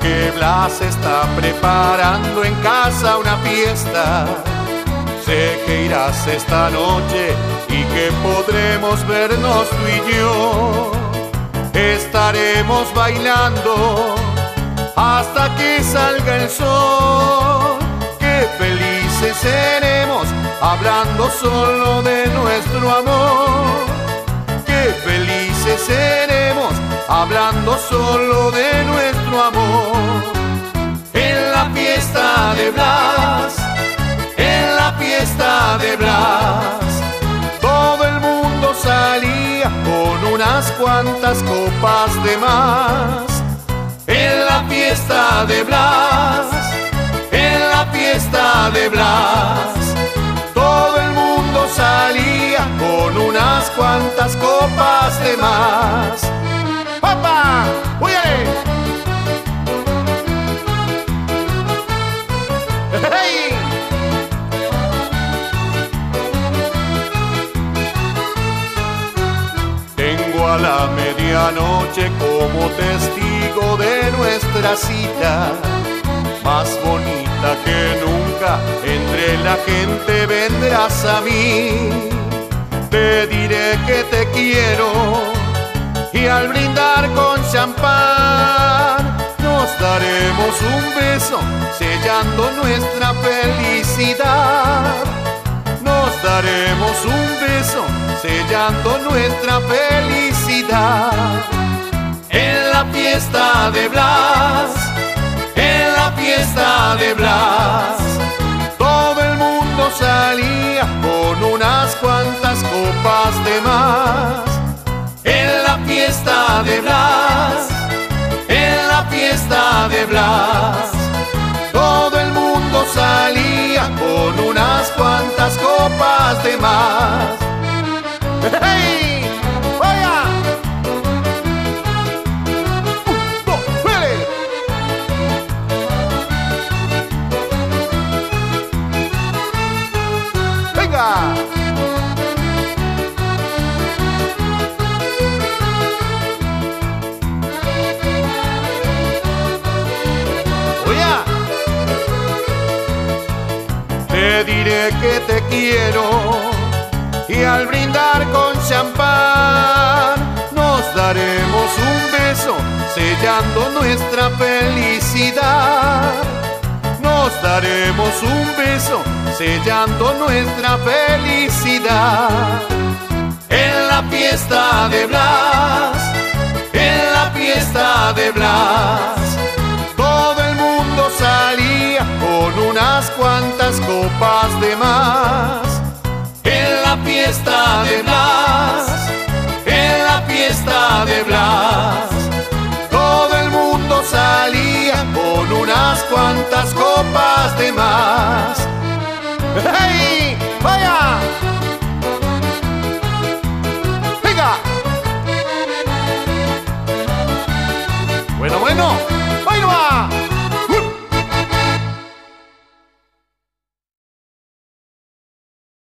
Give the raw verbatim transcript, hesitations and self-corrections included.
que Blas está preparando en casa una fiesta. Sé que irás esta noche y que podremos vernos tú y yo. Estaremos bailando hasta que salga el sol. Qué felices seremos hablando solo de nuestro amor. Qué felices seremos hablando solo de nuestro amor. En la fiesta de Blas, en la fiesta de Blas, todo el mundo salía con unas cuantas copas de más. En la fiesta de Blas, en la fiesta de Blas, todo el mundo salía con unas cuantas copas de más. ¡Papá! ¡Oye! ¡Hey! Tengo a la medianoche como testigo de nuestra cita, más bonita que nunca, entre la gente vendrás a mí. Te diré que te quiero y al brindar con champán nos daremos un beso sellando nuestra felicidad. Nos daremos un beso sellando nuestra felicidad. En la fiesta de Blas, en la fiesta de Blas, todo el mundo salía con unas cuantas copas de más. En la fiesta de Blas, en la fiesta de Blas, todo el mundo salía con unas cuantas copas de más. ¡Hey! ¡Vaya! ¡Venga! Te diré que te quiero y al brindar con champán nos daremos un beso sellando nuestra felicidad. Nos daremos un beso sellando nuestra felicidad. En la fiesta de Blas, en la fiesta de Blas, todo el mundo salía con unas cuantas copas de más. En la fiesta de Blas, en la fiesta de Blas, todo el mundo salía con unas cuantas copas de más. ¡Hey! ¡Vaya! ¡Venga! Bueno, bueno.